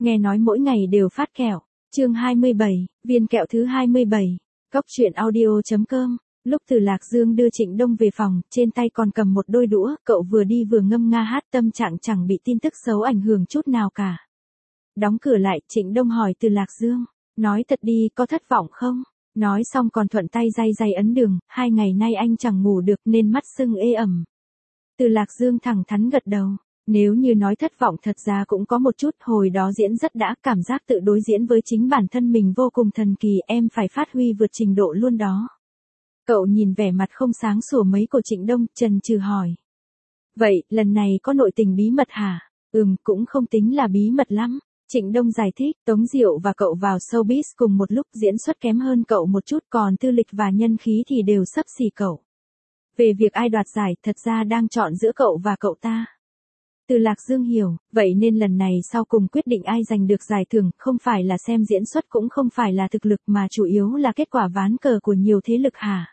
nghe nói mỗi ngày đều phát kẹo. Chương 27, viên kẹo thứ 27. Cốc truyện audio.com. Lúc Từ Lạc Dương đưa Trịnh Đông về phòng, trên tay còn cầm một đôi đũa, cậu vừa đi vừa ngâm nga hát, tâm trạng chẳng bị tin tức xấu ảnh hưởng chút nào cả. Đóng cửa lại, Trịnh Đông hỏi Từ Lạc Dương, nói thật đi, có thất vọng không? Nói xong còn thuận tay day ấn đường, 2 ngày nay anh chẳng ngủ được nên mắt sưng ê ẩm. Từ Lạc Dương thẳng thắn gật đầu. Nếu như nói thất vọng thật ra cũng có một chút, hồi đó diễn rất đã, cảm giác tự đối diễn với chính bản thân mình vô cùng thần kỳ, em phải phát huy vượt trình độ luôn đó. Cậu nhìn vẻ mặt không sáng sủa mấy của Trịnh Đông, chần chừ hỏi. Vậy, lần này có nội tình bí mật hả? Cũng không tính là bí mật lắm. Trịnh Đông giải thích, Tống Diệu và cậu vào showbiz cùng một lúc, diễn xuất kém hơn cậu một chút, còn tư lịch và nhân khí thì đều xấp xỉ cậu. Về việc ai đoạt giải, thật ra đang chọn giữa cậu và cậu ta. Từ Lạc Dương hiểu, vậy nên lần này sau cùng quyết định ai giành được giải thưởng, không phải là xem diễn xuất, cũng không phải là thực lực, mà chủ yếu là kết quả ván cờ của nhiều thế lực hả?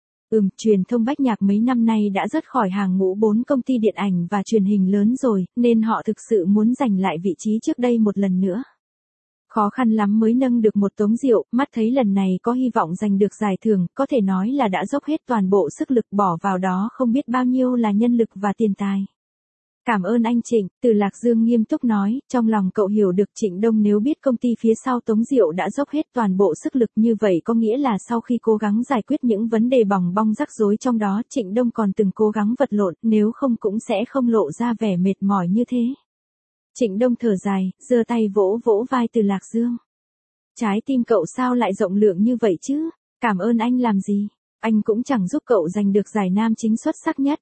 Truyền thông Bách Nhạc mấy năm nay đã rớt khỏi hàng ngũ 4 công ty điện ảnh và truyền hình lớn rồi, nên họ thực sự muốn giành lại vị trí trước đây một lần nữa. Khó khăn lắm mới nâng được một Tống Diệu, mắt thấy lần này có hy vọng giành được giải thưởng, có thể nói là đã dốc hết toàn bộ sức lực, bỏ vào đó không biết bao nhiêu là nhân lực và tiền tài. Cảm ơn anh Trịnh, Từ Lạc Dương nghiêm túc nói, trong lòng cậu hiểu được Trịnh Đông nếu biết công ty phía sau Tống Diệu đã dốc hết toàn bộ sức lực như vậy, có nghĩa là sau khi cố gắng giải quyết những vấn đề bòng bong rắc rối trong đó, Trịnh Đông còn từng cố gắng vật lộn, nếu không cũng sẽ không lộ ra vẻ mệt mỏi như thế. Trịnh Đông thở dài, giơ tay vỗ vỗ vai Từ Lạc Dương. Trái tim cậu sao lại rộng lượng như vậy chứ? Cảm ơn anh làm gì? Anh cũng chẳng giúp cậu giành được giải nam chính xuất sắc nhất.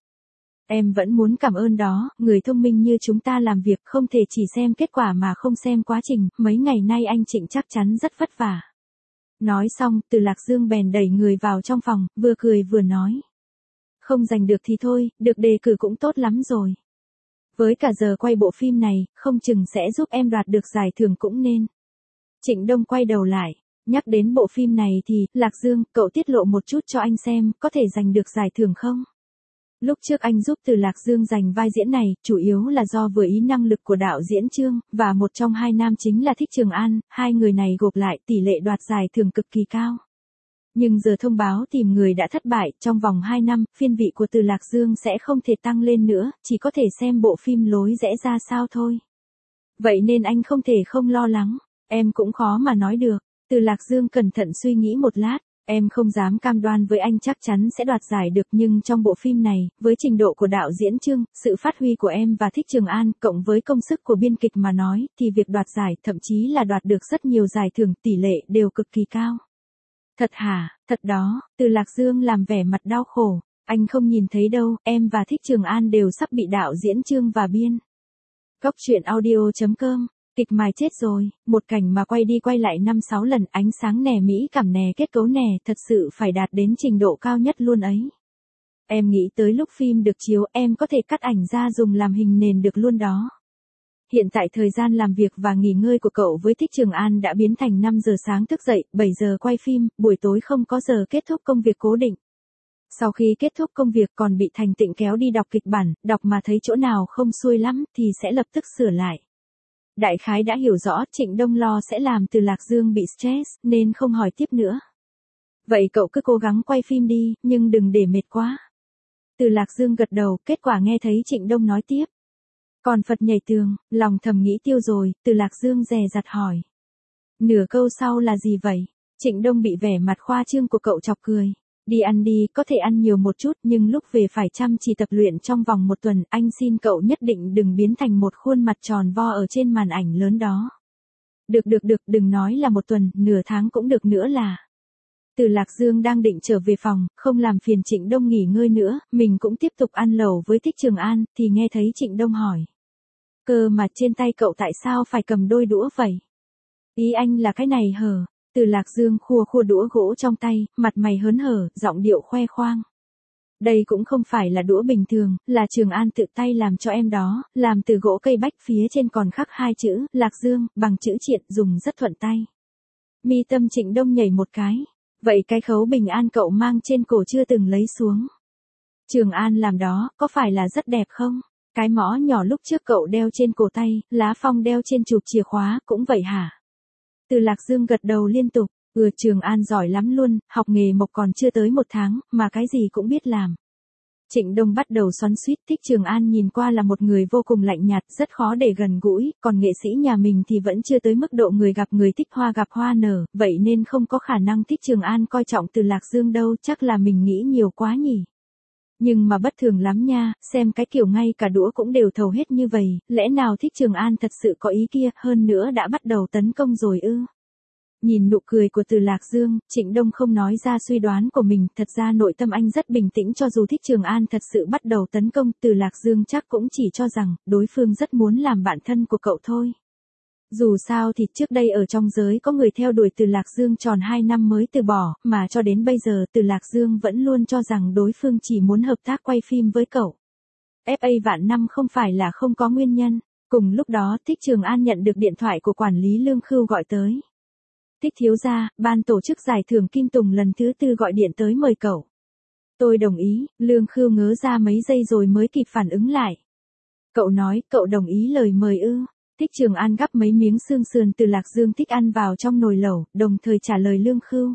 Em vẫn muốn cảm ơn đó, người thông minh như chúng ta làm việc không thể chỉ xem kết quả mà không xem quá trình, mấy ngày nay anh Trịnh chắc chắn rất vất vả. Nói xong, Từ Lạc Dương bèn đẩy người vào trong phòng, vừa cười vừa nói. Không giành được thì thôi, được đề cử cũng tốt lắm rồi. Với cả giờ quay bộ phim này, không chừng sẽ giúp em đoạt được giải thưởng cũng nên. Trịnh Đông quay đầu lại, nhắc đến bộ phim này thì, Lạc Dương, cậu tiết lộ một chút cho anh xem, có thể giành được giải thưởng không? Lúc trước anh giúp Từ Lạc Dương giành vai diễn này, chủ yếu là do vừa ý năng lực của đạo diễn Trương, và một trong hai nam chính là Thích Trường An, hai người này gộp lại tỷ lệ đoạt giải thưởng cực kỳ cao. Nhưng giờ thông báo tìm người đã thất bại, trong vòng 2 năm, phiên vị của Từ Lạc Dương sẽ không thể tăng lên nữa, chỉ có thể xem bộ phim lối rẽ ra sao thôi. Vậy nên anh không thể không lo lắng, em cũng khó mà nói được. Từ Lạc Dương cẩn thận suy nghĩ một lát. Em không dám cam đoan với anh chắc chắn sẽ đoạt giải được, nhưng trong bộ phim này, với trình độ của đạo diễn Trương, sự phát huy của em và Thích Trường An, cộng với công sức của biên kịch mà nói, thì việc đoạt giải, thậm chí là đoạt được rất nhiều giải thưởng, tỷ lệ đều cực kỳ cao. Thật hả? Thật đó, Từ Lạc Dương làm vẻ mặt đau khổ. Anh không nhìn thấy đâu, em và Thích Trường An đều sắp bị đạo diễn Trương và biên. Cốc truyện audio.com. Kịch mài chết rồi, một cảnh mà quay đi quay lại 5-6 lần, ánh sáng nè, mỹ cảm nè, kết cấu nè, thật sự phải đạt đến trình độ cao nhất luôn ấy. Em nghĩ tới lúc phim được chiếu, em có thể cắt ảnh ra dùng làm hình nền được luôn đó. Hiện tại thời gian làm việc và nghỉ ngơi của cậu với Thích Trường An đã biến thành 5 giờ sáng thức dậy, 7 giờ quay phim, buổi tối không có giờ kết thúc công việc cố định. Sau khi kết thúc công việc còn bị Thành Tịnh kéo đi đọc kịch bản, đọc mà thấy chỗ nào không xuôi lắm thì sẽ lập tức sửa lại. Đại khái đã hiểu rõ Trịnh Đông lo sẽ làm Từ Lạc Dương bị stress, nên không hỏi tiếp nữa. Vậy cậu cứ cố gắng quay phim đi, nhưng đừng để mệt quá. Từ Lạc Dương gật đầu, kết quả nghe thấy Trịnh Đông nói tiếp. Còn Phật nhảy tường, lòng thầm nghĩ tiêu rồi, Từ Lạc Dương dè dặt hỏi. Nửa câu sau là gì vậy? Trịnh Đông bị vẻ mặt khoa trương của cậu chọc cười. Đi ăn đi, có thể ăn nhiều một chút, nhưng lúc về phải chăm chỉ tập luyện trong vòng 1 tuần, anh xin cậu nhất định đừng biến thành một khuôn mặt tròn vo ở trên màn ảnh lớn đó. Được, đừng nói là 1 tuần, nửa tháng cũng được nữa là. Từ Lạc Dương đang định trở về phòng, không làm phiền Trịnh Đông nghỉ ngơi nữa, mình cũng tiếp tục ăn lẩu với Thích Trường An, thì nghe thấy Trịnh Đông hỏi. Cơ mà trên tay cậu tại sao phải cầm đôi đũa vậy? Ý anh là cái này hở? Từ Lạc Dương khua đũa gỗ trong tay, mặt mày hớn hở, giọng điệu khoe khoang. Đây cũng không phải là đũa bình thường, là Trường An tự tay làm cho em đó, làm từ gỗ cây bách, phía trên còn khắc 2 chữ, Lạc Dương, bằng chữ triện, dùng rất thuận tay. Mi tâm Trịnh Đông nhảy một cái. Vậy cái khấu bình an cậu mang trên cổ chưa từng lấy xuống. Trường An làm đó, có phải là rất đẹp không? Cái mõ nhỏ lúc trước cậu đeo trên cổ tay, lá phong đeo trên chụp chìa khóa, cũng vậy hả? Từ Lạc Dương gật đầu liên tục, Trường An giỏi lắm luôn, học nghề mộc còn chưa tới 1 tháng, mà cái gì cũng biết làm. Trịnh Đông bắt đầu xoắn xuýt, Thích Trường An nhìn qua là một người vô cùng lạnh nhạt, rất khó để gần gũi, còn nghệ sĩ nhà mình thì vẫn chưa tới mức độ người gặp người thích hoa gặp hoa nở, vậy nên không có khả năng Thích Trường An coi trọng Từ Lạc Dương đâu, chắc là mình nghĩ nhiều quá nhỉ. Nhưng mà bất thường lắm nha, xem cái kiểu ngay cả đũa cũng đều thầu hết như vậy, lẽ nào Thích Trường An thật sự có ý kia, hơn nữa đã bắt đầu tấn công rồi ư? Nhìn nụ cười của Từ Lạc Dương, Trịnh Đông không nói ra suy đoán của mình, thật ra nội tâm anh rất bình tĩnh, cho dù Thích Trường An thật sự bắt đầu tấn công, Từ Lạc Dương chắc cũng chỉ cho rằng, đối phương rất muốn làm bạn thân của cậu thôi. Dù sao thì trước đây ở trong giới có người theo đuổi Từ Lạc Dương tròn 2 năm mới từ bỏ, mà cho đến bây giờ Từ Lạc Dương vẫn luôn cho rằng đối phương chỉ muốn hợp tác quay phim với cậu. FA vạn năm không phải là không có nguyên nhân. Cùng lúc đó Thích Trường An nhận được điện thoại của quản lý Lương Khưu gọi tới. Thích thiếu gia, ban tổ chức giải thưởng Kim Tùng lần thứ 4 gọi điện tới mời cậu. Tôi đồng ý, Lương Khưu ngớ ra mấy giây rồi mới kịp phản ứng lại. Cậu nói, cậu đồng ý lời mời ư? Thích Trường An gắp mấy miếng xương sườn Từ Lạc Dương thích ăn vào trong nồi lẩu, đồng thời trả lời Lương Khưu.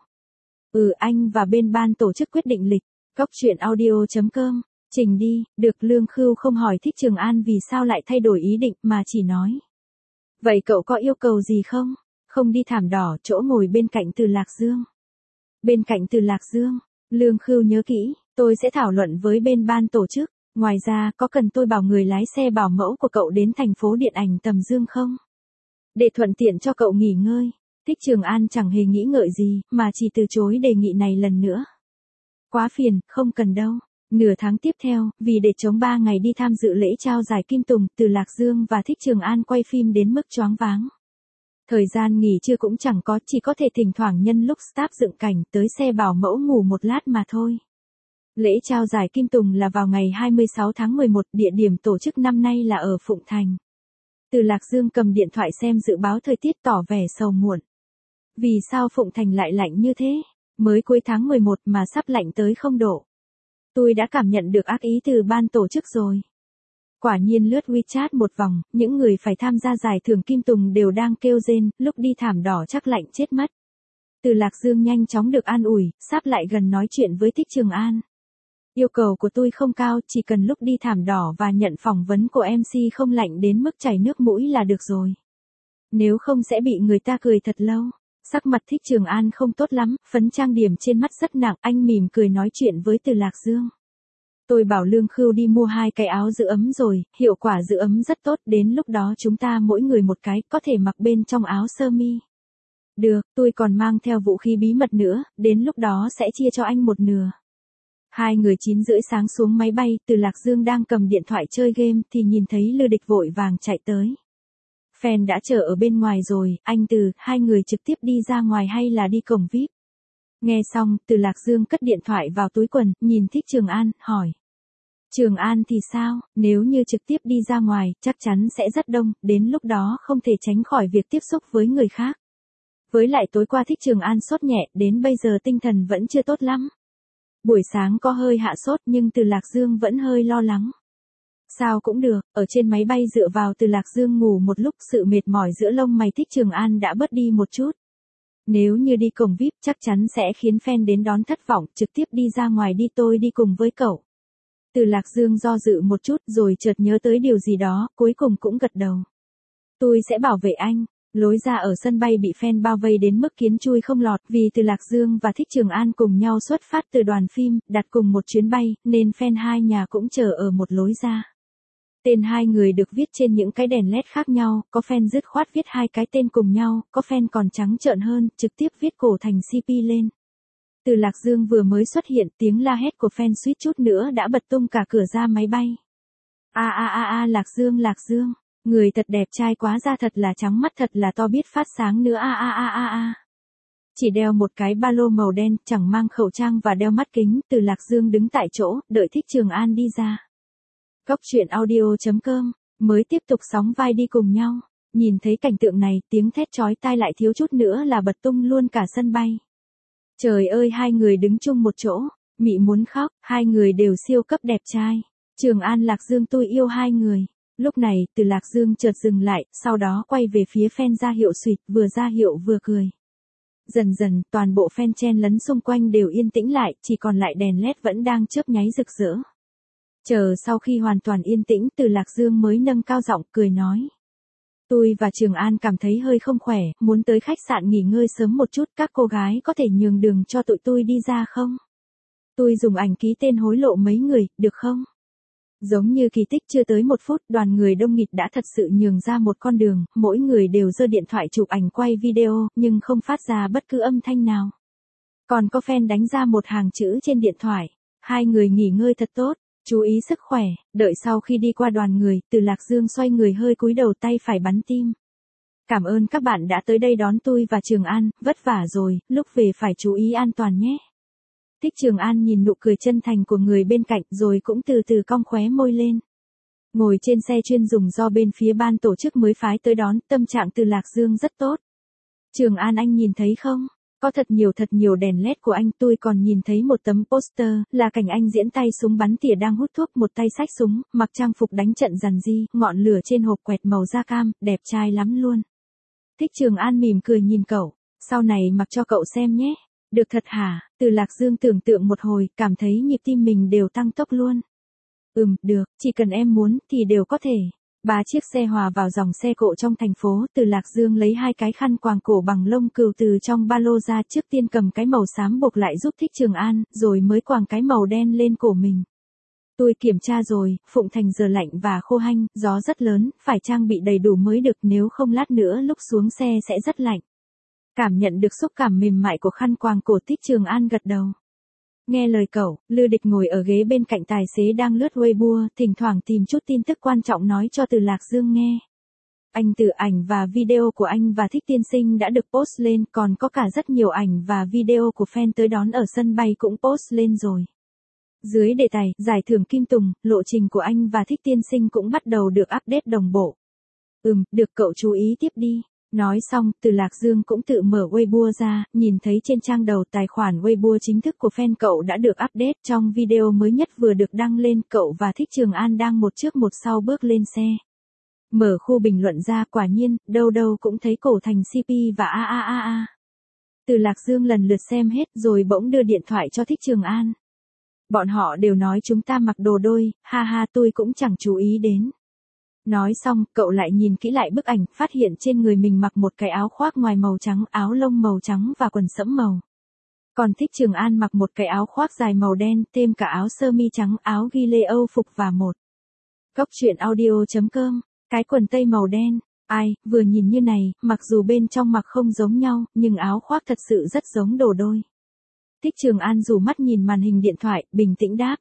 Anh và bên ban tổ chức quyết định lịch. Goctruyện.audio.com. Trình đi, được. Lương Khưu không hỏi Thích Trường An vì sao lại thay đổi ý định mà chỉ nói. Vậy cậu có yêu cầu gì không? Không đi thảm đỏ, chỗ ngồi bên cạnh Từ Lạc Dương. Bên cạnh Từ Lạc Dương, Lương Khưu nhớ kỹ, tôi sẽ thảo luận với bên ban tổ chức. Ngoài ra, có cần tôi bảo người lái xe bảo mẫu của cậu đến thành phố điện ảnh Tầm Dương không? Để thuận tiện cho cậu nghỉ ngơi. Thích Trường An chẳng hề nghĩ ngợi gì, mà chỉ từ chối đề nghị này lần nữa. Quá phiền, không cần đâu. Nửa tháng tiếp theo, vì để chống 3 ngày đi tham dự lễ trao giải Kim Tùng, Từ Lạc Dương và Thích Trường An quay phim đến mức choáng váng. Thời gian nghỉ trưa cũng chẳng có, chỉ có thể thỉnh thoảng nhân lúc staff dựng cảnh tới xe bảo mẫu ngủ một lát mà thôi. Lễ trao giải Kim Tùng là vào ngày 26 tháng 11, địa điểm tổ chức năm nay là ở Phụng Thành. Từ Lạc Dương cầm điện thoại xem dự báo thời tiết tỏ vẻ sầu muộn. Vì sao Phụng Thành lại lạnh như thế? Mới cuối tháng 11 mà sắp lạnh tới 0 độ. Tôi đã cảm nhận được ác ý từ ban tổ chức rồi. Quả nhiên lướt WeChat một vòng, những người phải tham gia giải thưởng Kim Tùng đều đang kêu rên, lúc đi thảm đỏ chắc lạnh chết mất. Từ Lạc Dương nhanh chóng được an ủi, sắp lại gần nói chuyện với Thích Trường An. Yêu cầu của tôi không cao, chỉ cần lúc đi thảm đỏ và nhận phỏng vấn của MC không lạnh đến mức chảy nước mũi là được rồi. Nếu không sẽ bị người ta cười thật lâu. Sắc mặt Thích Trường An không tốt lắm, phấn trang điểm trên mắt rất nặng, anh mỉm cười nói chuyện với Từ Lạc Dương. Tôi bảo Lương Khưu đi mua 2 cái áo giữ ấm rồi, hiệu quả giữ ấm rất tốt, đến lúc đó chúng ta mỗi người một cái, có thể mặc bên trong áo sơ mi. Được, tôi còn mang theo vũ khí bí mật nữa, đến lúc đó sẽ chia cho anh 1/2. 2 người 9 rưỡi sáng xuống máy bay, Từ Lạc Dương đang cầm điện thoại chơi game thì nhìn thấy Lư Địch vội vàng chạy tới. Fan đã chờ ở bên ngoài rồi, anh Từ, 2 người trực tiếp đi ra ngoài hay là đi cổng VIP? Nghe xong, Từ Lạc Dương cất điện thoại vào túi quần, nhìn Thích Trường An, hỏi. Trường An thì sao, nếu như trực tiếp đi ra ngoài, chắc chắn sẽ rất đông, đến lúc đó không thể tránh khỏi việc tiếp xúc với người khác. Với lại tối qua Thích Trường An sốt nhẹ, đến bây giờ tinh thần vẫn chưa tốt lắm. Buổi sáng có hơi hạ sốt nhưng Từ Lạc Dương vẫn hơi lo lắng. Sao cũng được, ở trên máy bay dựa vào Từ Lạc Dương ngủ một lúc, sự mệt mỏi giữa lông mày Thích Trường An đã bớt đi một chút. Nếu như đi cổng VIP chắc chắn sẽ khiến fan đến đón thất vọng, trực tiếp đi ra ngoài đi, tôi đi cùng với cậu. Từ Lạc Dương do dự một chút rồi chợt nhớ tới điều gì đó, cuối cùng cũng gật đầu. Tôi sẽ bảo vệ anh. Lối ra ở sân bay bị fan bao vây đến mức kiến chui không lọt, vì Từ Lạc Dương và Thích Trường An cùng nhau xuất phát từ đoàn phim, đặt cùng một chuyến bay, nên fan hai nhà cũng chờ ở một lối ra. Tên 2 người được viết trên những cái đèn LED khác nhau, có fan dứt khoát viết 2 cái tên cùng nhau, có fan còn trắng trợn hơn, trực tiếp viết cổ thành CP lên. Từ Lạc Dương vừa mới xuất hiện, tiếng la hét của fan suýt chút nữa đã bật tung cả cửa ra máy bay. Lạc Dương, người thật đẹp trai quá, da thật là trắng, mắt thật là to, biết phát sáng nữa Chỉ đeo một cái ba lô màu đen, chẳng mang khẩu trang và đeo mắt kính, Từ Lạc Dương đứng tại chỗ, đợi Thích Trường An đi ra. Goctruyện.audio.com, mới tiếp tục sóng vai đi cùng nhau. Nhìn thấy cảnh tượng này, tiếng thét chói tai lại thiếu chút nữa là bật tung luôn cả sân bay. Trời ơi, 2 người đứng chung một chỗ, mị muốn khóc, 2 người đều siêu cấp đẹp trai. Trường An Lạc Dương tôi yêu hai người. Lúc này, Từ Lạc Dương chợt dừng lại, sau đó quay về phía fan ra hiệu xuyệt, vừa ra hiệu vừa cười. Dần dần, toàn bộ fan chen lấn xung quanh đều yên tĩnh lại, chỉ còn lại đèn LED vẫn đang chớp nháy rực rỡ. Chờ sau khi hoàn toàn yên tĩnh, Từ Lạc Dương mới nâng cao giọng cười nói. Tôi và Trường An cảm thấy hơi không khỏe, muốn tới khách sạn nghỉ ngơi sớm một chút, các cô gái có thể nhường đường cho tụi tôi đi ra không? Tôi dùng ảnh ký tên hối lộ mấy người, được không? Giống như kỳ tích chưa tới một phút, đoàn người đông nghịt đã thật sự nhường ra một con đường, mỗi người đều giơ điện thoại chụp ảnh quay video, nhưng không phát ra bất cứ âm thanh nào. Còn có fan đánh ra một hàng chữ trên điện thoại. Hai người nghỉ ngơi thật tốt, chú ý sức khỏe, đợi sau khi đi qua đoàn người, Từ Lạc Dương xoay người hơi cúi đầu tay phải bắn tim. Cảm ơn các bạn đã tới đây đón tôi và Trường An, vất vả rồi, lúc về phải chú ý an toàn nhé. Thích Trường An nhìn nụ cười chân thành của người bên cạnh rồi cũng từ từ cong khóe môi lên. Ngồi trên xe chuyên dùng do bên phía ban tổ chức mới phái tới đón, tâm trạng Từ Lạc Dương rất tốt. Trường An anh nhìn thấy không? Có thật nhiều đèn LED của anh, tôi còn nhìn thấy một tấm poster, là cảnh anh diễn tay súng bắn tỉa đang hút thuốc, một tay xách súng, mặc trang phục đánh trận dằn di, ngọn lửa trên hộp quẹt màu da cam, đẹp trai lắm luôn. Thích Trường An mỉm cười nhìn cậu, sau này mặc cho cậu xem nhé. Được thật hả? Từ Lạc Dương tưởng tượng một hồi, cảm thấy nhịp tim mình đều tăng tốc luôn. Được, chỉ cần em muốn thì đều có thể. 3 chiếc xe hòa vào dòng xe cộ trong thành phố, Từ Lạc Dương lấy 2 cái khăn quàng cổ bằng lông cừu từ trong ba lô ra, trước tiên cầm cái màu xám buộc lại giúp Thích Trường An, rồi mới quàng cái màu đen lên cổ mình. Tôi kiểm tra rồi, Phụng Thành giờ lạnh và khô hanh, gió rất lớn, phải trang bị đầy đủ mới được, nếu không lát nữa lúc xuống xe sẽ rất lạnh. Cảm nhận được xúc cảm mềm mại của khăn quàng cổ, Thích Trường An gật đầu. Nghe lời cậu, Lư Địch ngồi ở ghế bên cạnh tài xế đang lướt Weibo, thỉnh thoảng tìm chút tin tức quan trọng nói cho Từ Lạc Dương nghe. Anh tự ảnh và video của anh và Thích tiên sinh đã được post lên, còn có cả rất nhiều ảnh và video của fan tới đón ở sân bay cũng post lên rồi. Dưới đề tài, giải thưởng Kim Tùng, lộ trình của anh và Thích tiên sinh cũng bắt đầu được update đồng bộ. Được, cậu chú ý tiếp đi. Nói xong, Từ Lạc Dương cũng tự mở Weibo ra, nhìn thấy trên trang đầu tài khoản Weibo chính thức của fan cậu đã được update. Trong video mới nhất vừa được đăng lên, cậu và Thích Trường An đang một trước một sau bước lên xe. Mở khu bình luận ra, quả nhiên, đâu đâu cũng thấy cổ thành CP và a. Từ Lạc Dương lần lượt xem hết rồi bỗng đưa điện thoại cho Thích Trường An. Bọn họ đều nói chúng ta mặc đồ đôi, ha tôi cũng chẳng chú ý đến. Nói xong, cậu lại nhìn kỹ lại bức ảnh, phát hiện trên người mình mặc một cái áo khoác ngoài màu trắng, áo lông màu trắng và quần sẫm màu. Còn Thích Trường An mặc một cái áo khoác dài màu đen, thêm cả áo sơ mi trắng, áo ghi lê Âu phục và một góc truyện audio.com, cái quần tây màu đen. Ai, vừa nhìn như này, mặc dù bên trong mặc không giống nhau, nhưng áo khoác thật sự rất giống đồ đôi. Thích Trường An rủ mắt nhìn màn hình điện thoại, bình tĩnh đáp.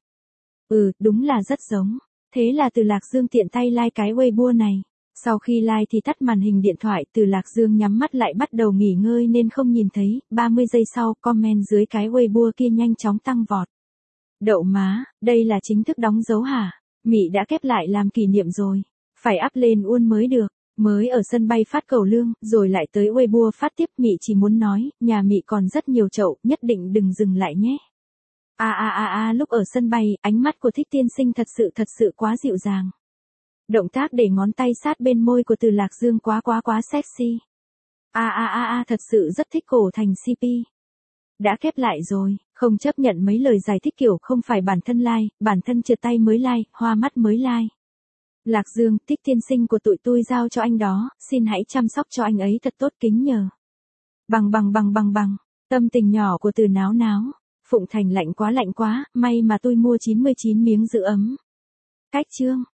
Đúng là rất giống. Thế là Từ Lạc Dương tiện tay like cái Weibo này. Sau khi like thì tắt màn hình điện thoại, Từ Lạc Dương nhắm mắt lại bắt đầu nghỉ ngơi nên không nhìn thấy. 30 giây sau, comment dưới cái Weibo kia nhanh chóng tăng vọt. Đậu má, đây là chính thức đóng dấu hả? Mị đã kép lại làm kỷ niệm rồi. Phải up lên uôn mới được. Mới ở sân bay phát cầu lương, rồi lại tới Weibo phát tiếp. Mị chỉ muốn nói, nhà Mị còn rất nhiều chậu, nhất định đừng dừng lại nhé. Lúc ở sân bay, ánh mắt của Thích tiên sinh thật sự quá dịu dàng. Động tác để ngón tay sát bên môi của Từ Lạc Dương quá sexy. Thật sự rất thích cổ thành CP. Đã khép lại rồi, không chấp nhận mấy lời giải thích kiểu không phải bản thân like, bản thân trượt tay mới like, hoa mắt mới like. Lạc Dương, Thích tiên sinh của tụi tôi giao cho anh đó, xin hãy chăm sóc cho anh ấy thật tốt, kính nhờ. Bằng, tâm tình nhỏ của Từ náo. Phụng Thành lạnh quá, may mà tôi mua 99 miếng giữ ấm. Cách chương.